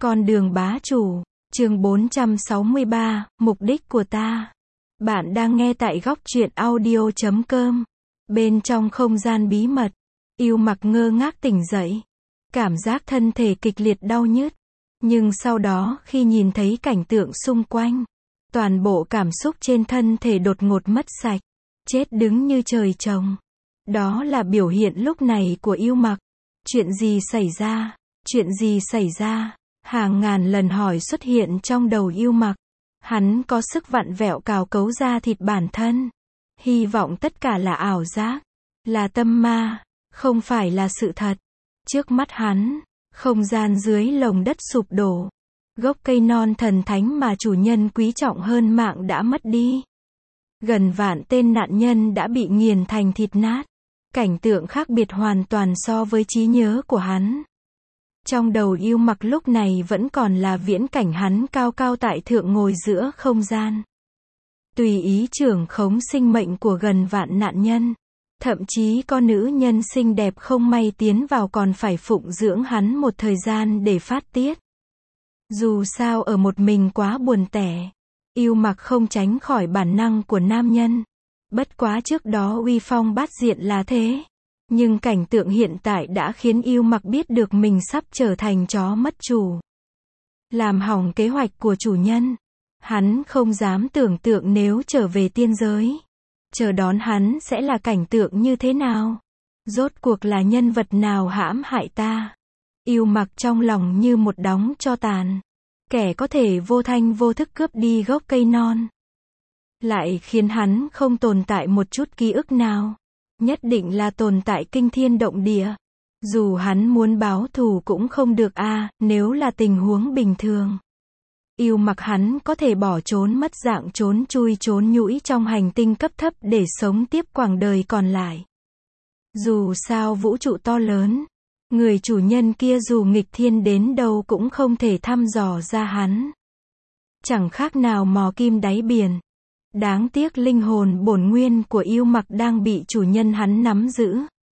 Con đường bá chủ, chương 463, mục đích của ta. Bạn đang nghe tại góc truyện audio.com. Bên trong không gian bí mật, Yêu Mặc ngơ ngác tỉnh dậy. Cảm giác thân thể kịch liệt đau nhức. Nhưng sau đó khi nhìn thấy cảnh tượng xung quanh, toàn bộ cảm xúc trên thân thể đột ngột mất sạch. Chết đứng như trời trồng. Đó là biểu hiện lúc này của Yêu Mặc. Chuyện gì xảy ra? Chuyện gì xảy ra? Hàng ngàn lần hỏi xuất hiện trong đầu Yêu Mặc. Hắn có sức vặn vẹo cào cấu da thịt bản thân. Hy vọng tất cả là ảo giác, là tâm ma, không phải là sự thật. Trước mắt hắn, không gian dưới lồng đất sụp đổ. Gốc cây non thần thánh mà chủ nhân quý trọng hơn mạng đã mất đi. Gần vạn tên nạn nhân đã bị nghiền thành thịt nát. Cảnh tượng khác biệt hoàn toàn so với trí nhớ của hắn. Trong đầu Yêu Mặc lúc này vẫn còn là viễn cảnh hắn cao cao tại thượng ngồi giữa không gian. Tùy ý trưởng khống sinh mệnh của gần vạn nạn nhân. Thậm chí có nữ nhân xinh đẹp không may tiến vào còn phải phụng dưỡng hắn một thời gian để phát tiết. Dù sao ở một mình quá buồn tẻ. Yêu Mặc không tránh khỏi bản năng của nam nhân. Bất quá trước đó uy phong bát diện là thế. Nhưng cảnh tượng hiện tại đã khiến Yêu Mặc biết được mình sắp trở thành chó mất chủ. Làm hỏng kế hoạch của chủ nhân. Hắn không dám tưởng tượng nếu trở về tiên giới. Chờ đón hắn sẽ là cảnh tượng như thế nào? Rốt cuộc là nhân vật nào hãm hại ta? Yêu Mặc trong lòng như một đống tro tàn. Kẻ có thể vô thanh vô thức cướp đi gốc cây non. Lại khiến hắn không tồn tại một chút ký ức nào. Nhất định là tồn tại kinh thiên động địa. Dù hắn muốn báo thù cũng không được nếu là tình huống bình thường. Yêu Mặc hắn có thể bỏ trốn mất dạng trốn chui trốn nhũi trong hành tinh cấp thấp để sống tiếp quãng đời còn lại. Dù sao vũ trụ to lớn, người chủ nhân kia dù nghịch thiên đến đâu cũng không thể thăm dò ra hắn. Chẳng khác nào mò kim đáy biển. Đáng tiếc linh hồn bổn nguyên của Yêu Mặc đang bị chủ nhân hắn nắm giữ.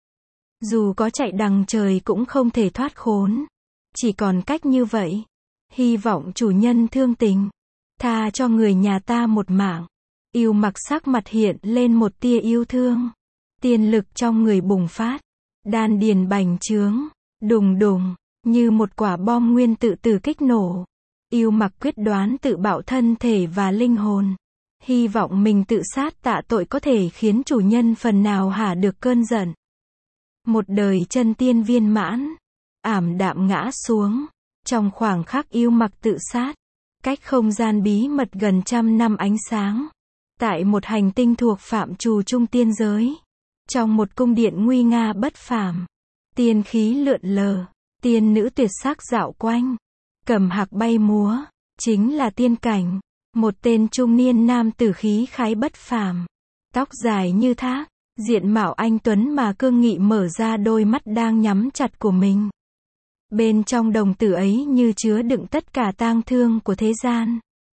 Dù có chạy đằng trời cũng không thể thoát khốn. Chỉ còn cách như vậy. Hy vọng chủ nhân thương tình. Tha cho người nhà ta một mạng. Yêu Mặc sắc mặt hiện lên một tia yêu thương. Tiên lực trong người bùng phát. Đan điền bành trướng. Đùng đùng. Như một quả bom nguyên tử từ kích nổ. Yêu Mặc quyết đoán tự bạo thân thể và linh hồn. Hy vọng mình tự sát tạ tội có thể khiến chủ nhân phần nào hả được cơn giận. Một đời chân tiên viên mãn. Ảm đạm ngã xuống. Trong khoảng khắc Yêu Mặc tự sát. Cách không gian bí mật gần 100 năm ánh sáng. Tại một hành tinh thuộc phạm trù trung tiên giới. Trong một cung điện nguy nga bất phàm. Tiên khí lượn lờ. Tiên nữ tuyệt sắc dạo quanh. Cầm hạc bay múa. Chính là tiên cảnh. Một tên trung niên nam tử khí khái bất phàm. Tóc dài như thác. Diện mạo anh tuấn mà cương nghị mở ra đôi mắt đang nhắm chặt của mình. Bên trong đồng tử ấy như chứa đựng tất cả tang thương của thế gian.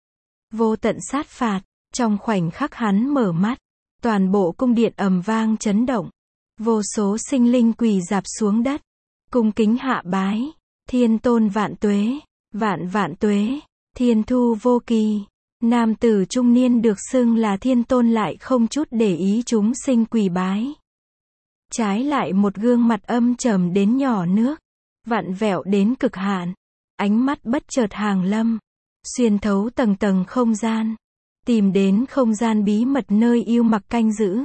Vô tận sát phạt. Trong khoảnh khắc hắn mở mắt. Toàn bộ cung điện ầm vang chấn động. Vô số sinh linh quỳ rạp xuống đất. Cung kính hạ bái. Thiên tôn vạn tuế. Vạn vạn tuế. Thiên thu vô kỳ. Nam tử trung niên được xưng là thiên tôn lại không chút để ý chúng sinh quỳ bái. Trái lại một gương mặt âm trầm đến nhỏ nước. Vặn vẹo đến cực hạn. Ánh mắt bất chợt hàng lâm. Xuyên thấu tầng tầng không gian. Tìm đến không gian bí mật nơi Yêu Mặc canh giữ.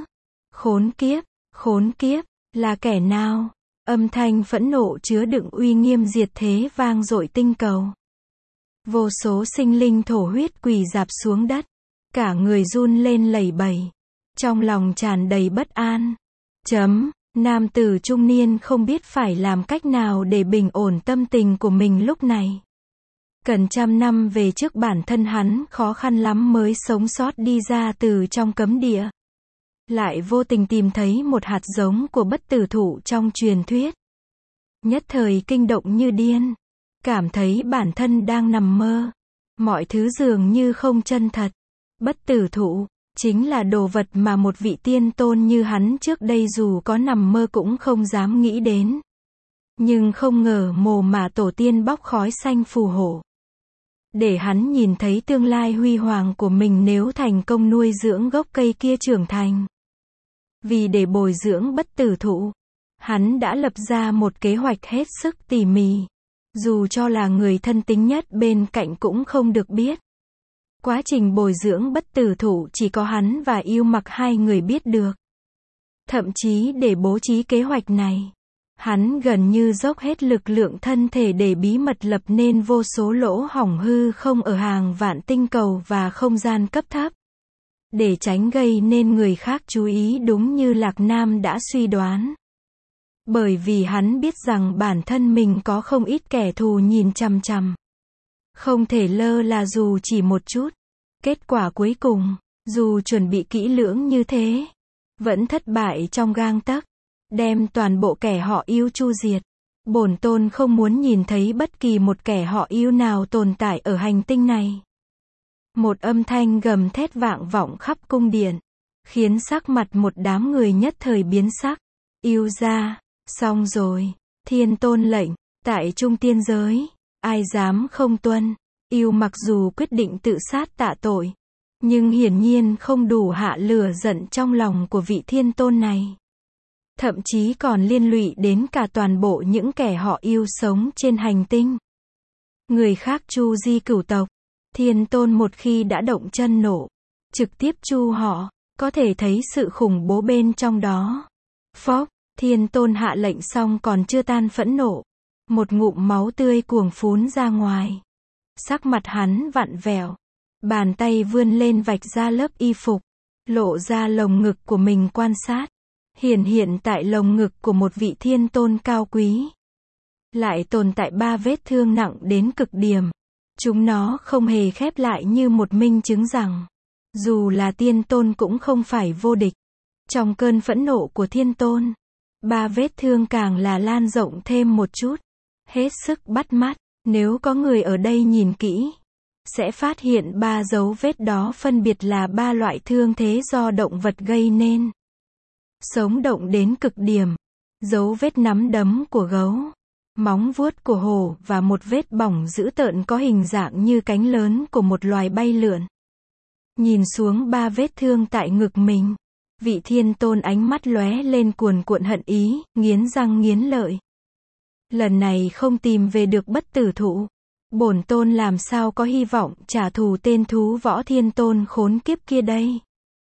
Khốn kiếp, là kẻ nào? Âm thanh phẫn nộ chứa đựng uy nghiêm diệt thế vang dội tinh cầu. Vô số sinh linh thổ huyết quỳ rạp xuống đất. Cả người run lên lẩy bẩy. Trong lòng tràn đầy bất an. Nam tử trung niên không biết phải làm cách nào để bình ổn tâm tình của mình lúc này. Cần 100 năm về trước bản thân hắn khó khăn lắm mới sống sót đi ra từ trong cấm địa. Lại vô tình tìm thấy một hạt giống của bất tử thụ trong truyền thuyết. Nhất thời kinh động như điên. Cảm thấy bản thân đang nằm mơ. Mọi thứ dường như không chân thật. Bất tử thụ, chính là đồ vật mà một vị tiên tôn như hắn trước đây dù có nằm mơ cũng không dám nghĩ đến. Nhưng không ngờ mồ mà tổ tiên bóc khói xanh phù hộ. Để hắn nhìn thấy tương lai huy hoàng của mình nếu thành công nuôi dưỡng gốc cây kia trưởng thành. Vì để bồi dưỡng bất tử thụ, hắn đã lập ra một kế hoạch hết sức tỉ mỉ. Dù cho là người thân tín nhất bên cạnh cũng không được biết. Quá trình bồi dưỡng bất tử thụ chỉ có hắn và Yêu Mặc hai người biết được. Thậm chí để bố trí kế hoạch này, hắn gần như dốc hết lực lượng thân thể để bí mật lập nên vô số lỗ hổng hư không ở hàng vạn tinh cầu và không gian cấp thấp. Để tránh gây nên người khác chú ý đúng như Lạc Nam đã suy đoán. Bởi vì hắn biết rằng bản thân mình có không ít kẻ thù nhìn chằm chằm. Không thể lơ là dù chỉ một chút. Kết quả cuối cùng, dù chuẩn bị kỹ lưỡng như thế, vẫn thất bại trong gang tấc, đem toàn bộ kẻ họ Yêu chu diệt. Bổn tôn không muốn nhìn thấy bất kỳ một kẻ họ Yêu nào tồn tại ở hành tinh này. Một âm thanh gầm thét vang vọng khắp cung điện, khiến sắc mặt một đám người nhất thời biến sắc. Yêu gia, xong rồi, Thiên Tôn lệnh, tại Trung Tiên giới, ai dám không tuân. Yêu Mặc dù quyết định tự sát tạ tội, nhưng hiển nhiên không đủ hạ lửa giận trong lòng của vị Thiên Tôn này. Thậm chí còn liên lụy đến cả toàn bộ những kẻ họ Yêu sống trên hành tinh. Người khác chu di cửu tộc, Thiên Tôn một khi đã động chân nộ, trực tiếp chu họ, có thể thấy sự khủng bố bên trong đó. Phốc, Thiên Tôn hạ lệnh xong còn chưa tan phẫn nộ. Một ngụm máu tươi cuồng phún ra ngoài. Sắc mặt hắn vặn vẹo. Bàn tay vươn lên vạch ra lớp y phục. Lộ ra lồng ngực của mình quan sát. Hiện tại lồng ngực của một vị Thiên Tôn cao quý. Lại tồn tại 3 vết thương nặng đến cực điểm. Chúng nó không hề khép lại như một minh chứng rằng, dù là Thiên Tôn cũng không phải vô địch. Trong cơn phẫn nộ của Thiên Tôn, 3 vết thương càng là lan rộng thêm một chút. Hết sức bắt mắt, nếu có người ở đây nhìn kỹ, sẽ phát hiện 3 dấu vết đó phân biệt là 3 loại thương thế do động vật gây nên. Sống động đến cực điểm, dấu vết nắm đấm của gấu, móng vuốt của hổ và một vết bỏng dữ tợn có hình dạng như cánh lớn của một loài bay lượn. Nhìn xuống 3 vết thương tại ngực mình, vị Thiên Tôn ánh mắt lóe lên cuồn cuộn hận ý, nghiến răng nghiến lợi. Lần này không tìm về được bất tử thụ, bổn tôn làm sao có hy vọng trả thù tên thú võ Thiên Tôn khốn kiếp kia đây.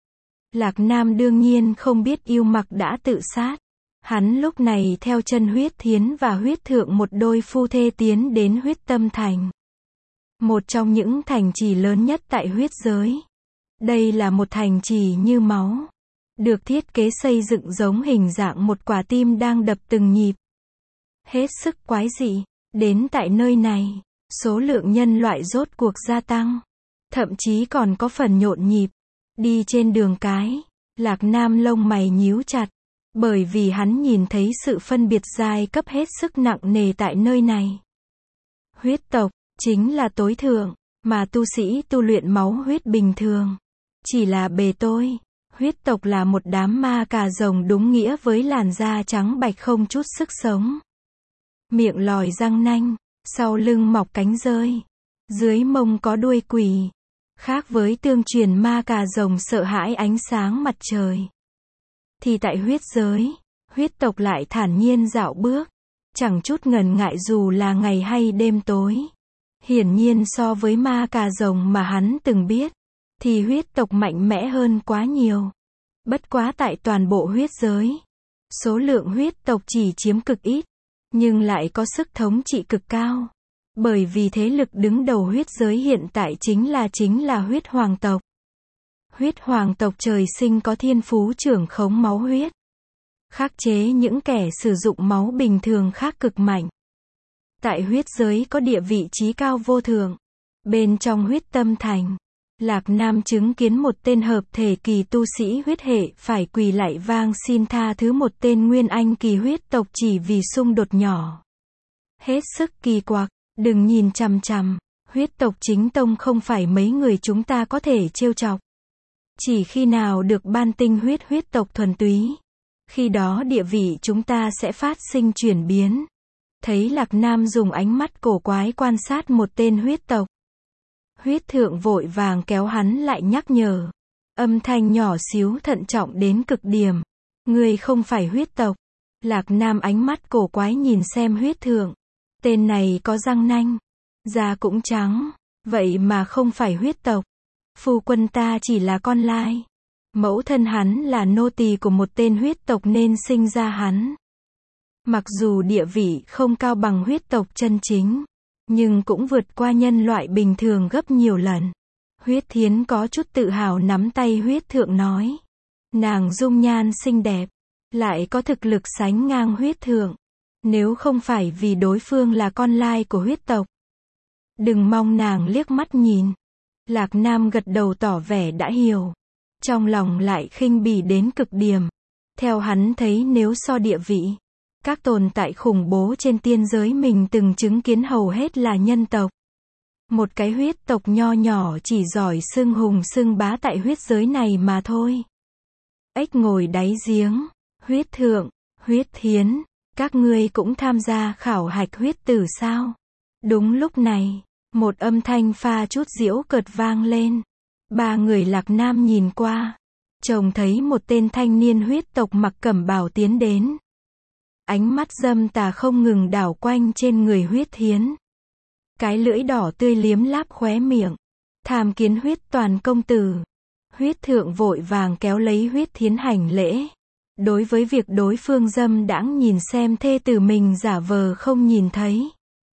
Lạc Nam đương nhiên không biết Yêu Mặc đã tự sát. Hắn lúc này theo chân Huyết Thiến và Huyết Thượng một đôi phu thê tiến đến Huyết Tâm Thành. Một trong những thành trì lớn nhất tại huyết giới. Đây là một thành trì như máu. Được thiết kế xây dựng giống hình dạng một quả tim đang đập từng nhịp. Hết sức quái dị. Đến tại nơi này, số lượng nhân loại rốt cuộc gia tăng. Thậm chí còn có phần nhộn nhịp. Đi trên đường cái, Lạc Nam lông mày nhíu chặt. Bởi vì hắn nhìn thấy sự phân biệt giai cấp hết sức nặng nề tại nơi này. Huyết tộc, chính là tối thượng, mà tu sĩ tu luyện máu huyết bình thường. Chỉ là bề tôi. Huyết tộc là một đám ma cà rồng đúng nghĩa với làn da trắng bạch không chút sức sống. Miệng lòi răng nanh, sau lưng mọc cánh rơi. Dưới mông có đuôi quỷ. Khác với tương truyền ma cà rồng sợ hãi ánh sáng mặt trời. Thì tại huyết giới, huyết tộc lại thản nhiên dạo bước. Chẳng chút ngần ngại dù là ngày hay đêm tối. Hiển nhiên so với ma cà rồng mà hắn từng biết, thì huyết tộc mạnh mẽ hơn quá nhiều. Bất quá tại toàn bộ huyết giới, số lượng huyết tộc chỉ chiếm cực ít, nhưng lại có sức thống trị cực cao. Bởi vì thế lực đứng đầu huyết giới hiện tại chính là huyết hoàng tộc. Huyết hoàng tộc trời sinh có thiên phú trưởng khống máu huyết. Khắc chế những kẻ sử dụng máu bình thường khác cực mạnh. Tại huyết giới có địa vị trí cao vô thượng. Bên trong Huyết Tâm Thành, Lạc Nam chứng kiến một tên hợp thể kỳ tu sĩ huyết hệ phải quỳ lạy vang xin tha thứ một tên nguyên anh kỳ huyết tộc chỉ vì xung đột nhỏ. Hết sức kỳ quặc, đừng nhìn chằm chằm, huyết tộc chính tông không phải mấy người chúng ta có thể trêu chọc. Chỉ khi nào được ban tinh huyết tộc thuần túy, khi đó địa vị chúng ta sẽ phát sinh chuyển biến. Thấy Lạc Nam dùng ánh mắt cổ quái quan sát một tên huyết tộc. Huyết thượng vội vàng kéo hắn lại nhắc nhở. Âm thanh nhỏ xíu thận trọng đến cực điểm. Ngươi không phải huyết tộc. Lạc Nam ánh mắt cổ quái nhìn xem huyết thượng. Tên này có răng nanh. Da cũng trắng. Vậy mà không phải huyết tộc. Phu quân ta chỉ là con lai. Mẫu thân hắn là nô tỳ của một tên huyết tộc nên sinh ra hắn. Mặc dù địa vị không cao bằng huyết tộc chân chính, nhưng cũng vượt qua nhân loại bình thường gấp nhiều lần. Huyết Thiến có chút tự hào nắm tay huyết thượng nói. Nàng dung nhan xinh đẹp, lại có thực lực sánh ngang huyết thượng. Nếu không phải vì đối phương là con lai của huyết tộc, đừng mong nàng liếc mắt nhìn. Lạc Nam gật đầu tỏ vẻ đã hiểu. Trong lòng lại khinh bỉ đến cực điểm. Theo hắn thấy nếu so địa vị, các tồn tại khủng bố trên tiên giới mình từng chứng kiến hầu hết là nhân tộc. Một cái huyết tộc nho nhỏ chỉ giỏi xưng hùng xưng bá tại huyết giới này mà thôi. Ếch ngồi đáy giếng, huyết thượng, huyết thiến, các ngươi cũng tham gia khảo hạch huyết tử sao? Đúng lúc này, một âm thanh pha chút giễu cợt vang lên. Ba người Lạc Nam nhìn qua, trông thấy một tên thanh niên huyết tộc mặc cẩm bào tiến đến. Ánh mắt dâm tà không ngừng đảo quanh trên người huyết thiến. Cái lưỡi đỏ tươi liếm láp khóe miệng. Tham kiến huyết toàn công tử. Huyết thượng vội vàng kéo lấy huyết thiến hành lễ. Đối với việc đối phương dâm đãng nhìn xem thê tử mình giả vờ không nhìn thấy.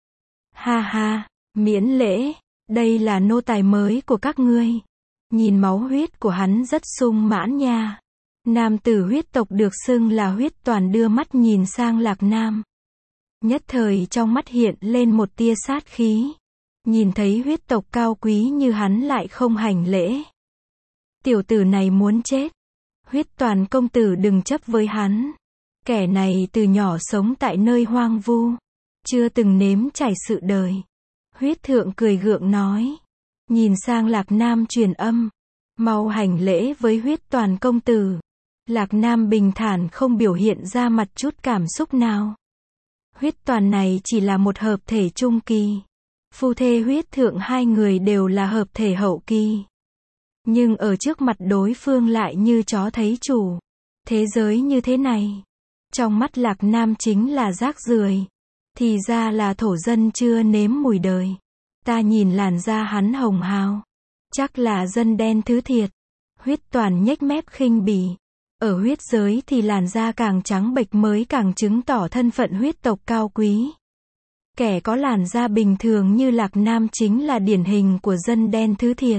Ha ha, miễn lễ, đây là nô tài mới của các ngươi. Nhìn máu huyết của hắn rất sung mãn nha. Nam tử huyết tộc được xưng là huyết toàn đưa mắt nhìn sang Lạc Nam. Nhất thời trong mắt hiện lên một tia sát khí. Nhìn thấy huyết tộc cao quý như hắn lại không hành lễ. Tiểu tử này muốn chết. Huyết toàn công tử đừng chấp với hắn. Kẻ này từ nhỏ sống tại nơi hoang vu. Chưa từng nếm trải sự đời. Huyết thượng cười gượng nói. Nhìn sang Lạc Nam truyền âm. Mau hành lễ với huyết toàn công tử. Lạc Nam bình thản không biểu hiện ra mặt chút cảm xúc nào. Huyết toàn này chỉ là một hợp thể trung kỳ. Phu thê huyết thượng hai người đều là hợp thể hậu kỳ. Nhưng ở trước mặt đối phương lại như chó thấy chủ. Thế giới như thế này. Trong mắt Lạc Nam chính là rác rưởi. Thì ra là thổ dân chưa nếm mùi đời. Ta nhìn làn da hắn hồng hào. Chắc là dân đen thứ thiệt. Huyết toàn nhếch mép khinh bỉ. Ở huyết giới thì làn da càng trắng bệch mới càng chứng tỏ thân phận huyết tộc cao quý. Kẻ có làn da bình thường như Lạc Nam chính là điển hình của dân đen thứ thiệt.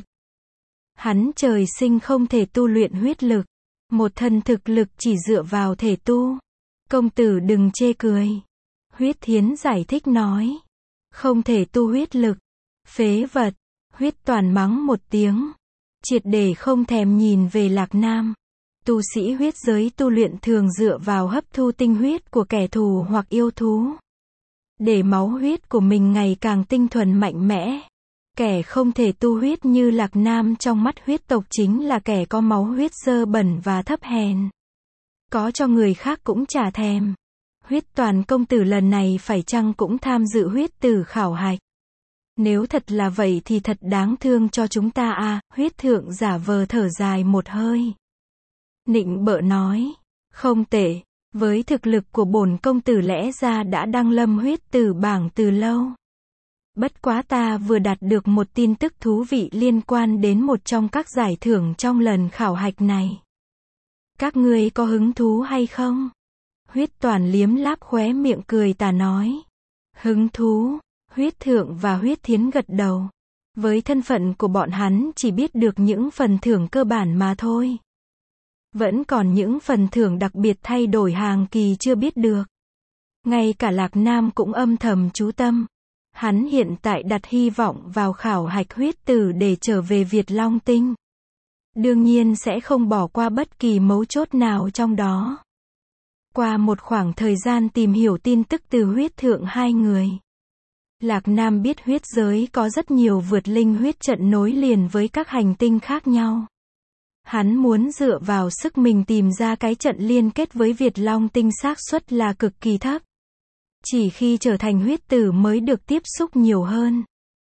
Hắn trời sinh không thể tu luyện huyết lực. Một thân thực lực chỉ dựa vào thể tu. Công tử đừng chê cười. Huyết thiến giải thích nói. Không thể tu huyết lực. Phế vật. Huyết toàn mắng một tiếng. Triệt để không thèm nhìn về Lạc Nam. Tu sĩ huyết giới tu luyện thường dựa vào hấp thu tinh huyết của kẻ thù hoặc yêu thú. Để máu huyết của mình ngày càng tinh thuần mạnh mẽ. Kẻ không thể tu huyết như Lạc Nam trong mắt huyết tộc chính là kẻ có máu huyết dơ bẩn và thấp hèn. Có cho người khác cũng chả thèm. Huyết toàn công tử lần này phải chăng cũng tham dự huyết tử khảo hạch. Nếu thật là vậy thì thật đáng thương cho chúng ta à, huyết thượng giả vờ thở dài một hơi. Nịnh bợ nói, không tệ, với thực lực của bổn công tử lẽ ra đã đăng lâm huyết tử bảng từ lâu. Bất quá ta vừa đạt được một tin tức thú vị liên quan đến một trong các giải thưởng trong lần khảo hạch này. Các ngươi có hứng thú hay không? Huyết toàn liếm láp khóe miệng cười tà nói. Hứng thú, huyết thượng và huyết thiến gật đầu. Với thân phận của bọn hắn chỉ biết được những phần thưởng cơ bản mà thôi. Vẫn còn những phần thưởng đặc biệt thay đổi hàng kỳ chưa biết được. Ngay cả Lạc Nam cũng âm thầm chú tâm. Hắn hiện tại đặt hy vọng vào khảo hạch huyết tử để trở về Việt Long Tinh. Đương nhiên sẽ không bỏ qua bất kỳ mấu chốt nào trong đó. Qua một khoảng thời gian tìm hiểu tin tức từ huyết thượng hai người. Lạc Nam biết huyết giới có rất nhiều vượt linh huyết trận nối liền với các hành tinh khác nhau. Hắn muốn dựa vào sức mình tìm ra cái trận liên kết với Việt Long Tinh xác suất là cực kỳ thấp. Chỉ khi trở thành huyết tử mới được tiếp xúc nhiều hơn.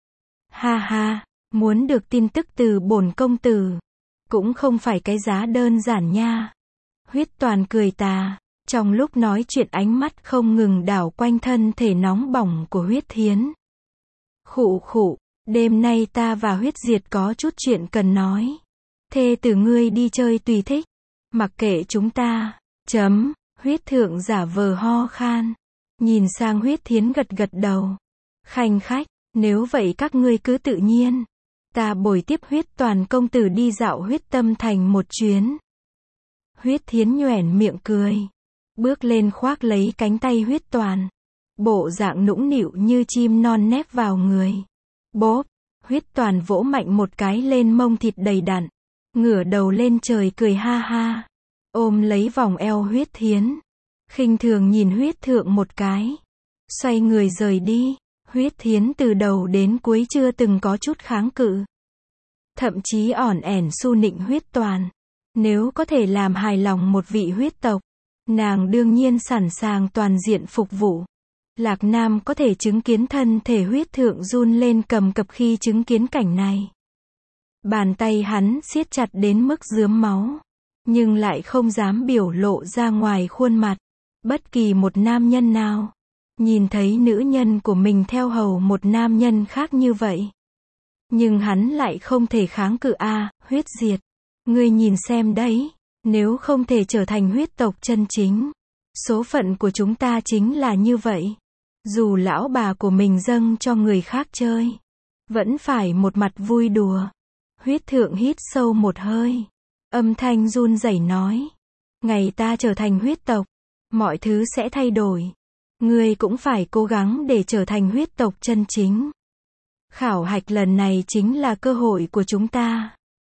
Ha ha, muốn được tin tức từ bổn công tử, cũng không phải cái giá đơn giản nha. Huyết Toàn cười tà, trong lúc nói chuyện ánh mắt không ngừng đảo quanh thân thể nóng bỏng của Huyết Thiến. Khụ khụ, đêm nay ta và Huyết Diệt có chút chuyện cần nói. Thê tử ngươi đi chơi tùy thích, mặc kệ chúng ta. Huyết Thượng giả vờ ho khan, nhìn sang Huyết Thiến gật gật đầu. Khanh khách, nếu vậy các ngươi cứ tự nhiên. Ta bồi tiếp Huyết Toàn công tử đi dạo Huyết Tâm Thành một chuyến. Huyết Thiến nhoẻn miệng cười, bước lên khoác lấy cánh tay Huyết Toàn. Bộ dạng nũng nịu như chim non nép vào người. Bốp, Huyết Toàn vỗ mạnh một cái lên mông thịt đầy đặn, ngửa đầu lên trời cười ha ha, ôm lấy vòng eo Huyết Thiến, khinh thường nhìn Huyết Thượng một cái, xoay người rời đi. Huyết Thiến từ đầu đến cuối chưa từng có chút kháng cự, thậm chí ỏn ẻn su nịnh Huyết Toàn. Nếu có thể làm hài lòng một vị huyết tộc, nàng đương nhiên sẵn sàng toàn diện phục vụ. Lạc Nam có thể chứng kiến thân thể Huyết Thượng run lên cầm cập khi chứng kiến cảnh này. Bàn tay hắn siết chặt đến mức rướm máu, nhưng lại không dám biểu lộ ra ngoài khuôn mặt. Bất kỳ một nam nhân nào nhìn thấy nữ nhân của mình theo hầu một nam nhân khác như vậy, nhưng hắn lại không thể kháng cự. Huyết Diệt, ngươi nhìn xem đấy, nếu không thể trở thành huyết tộc chân chính, số phận của chúng ta chính là như vậy. Dù lão bà của mình dâng cho người khác chơi, vẫn phải một mặt vui đùa. Huyết Thượng hít sâu một hơi, âm thanh run rẩy nói, ngày ta trở thành huyết tộc, mọi thứ sẽ thay đổi. Ngươi cũng phải cố gắng để trở thành huyết tộc chân chính. Khảo hạch lần này chính là cơ hội của chúng ta.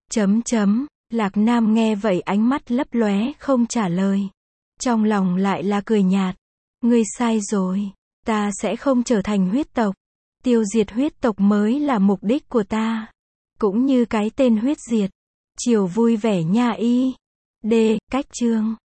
Lạc Nam nghe vậy ánh mắt lấp lóe không trả lời. Trong lòng lại là cười nhạt. Ngươi sai rồi, ta sẽ không trở thành huyết tộc. Tiêu diệt huyết tộc mới là mục đích của ta. Cũng như cái tên Huyết Diệt. Chiều vui vẻ nha y. Cách chương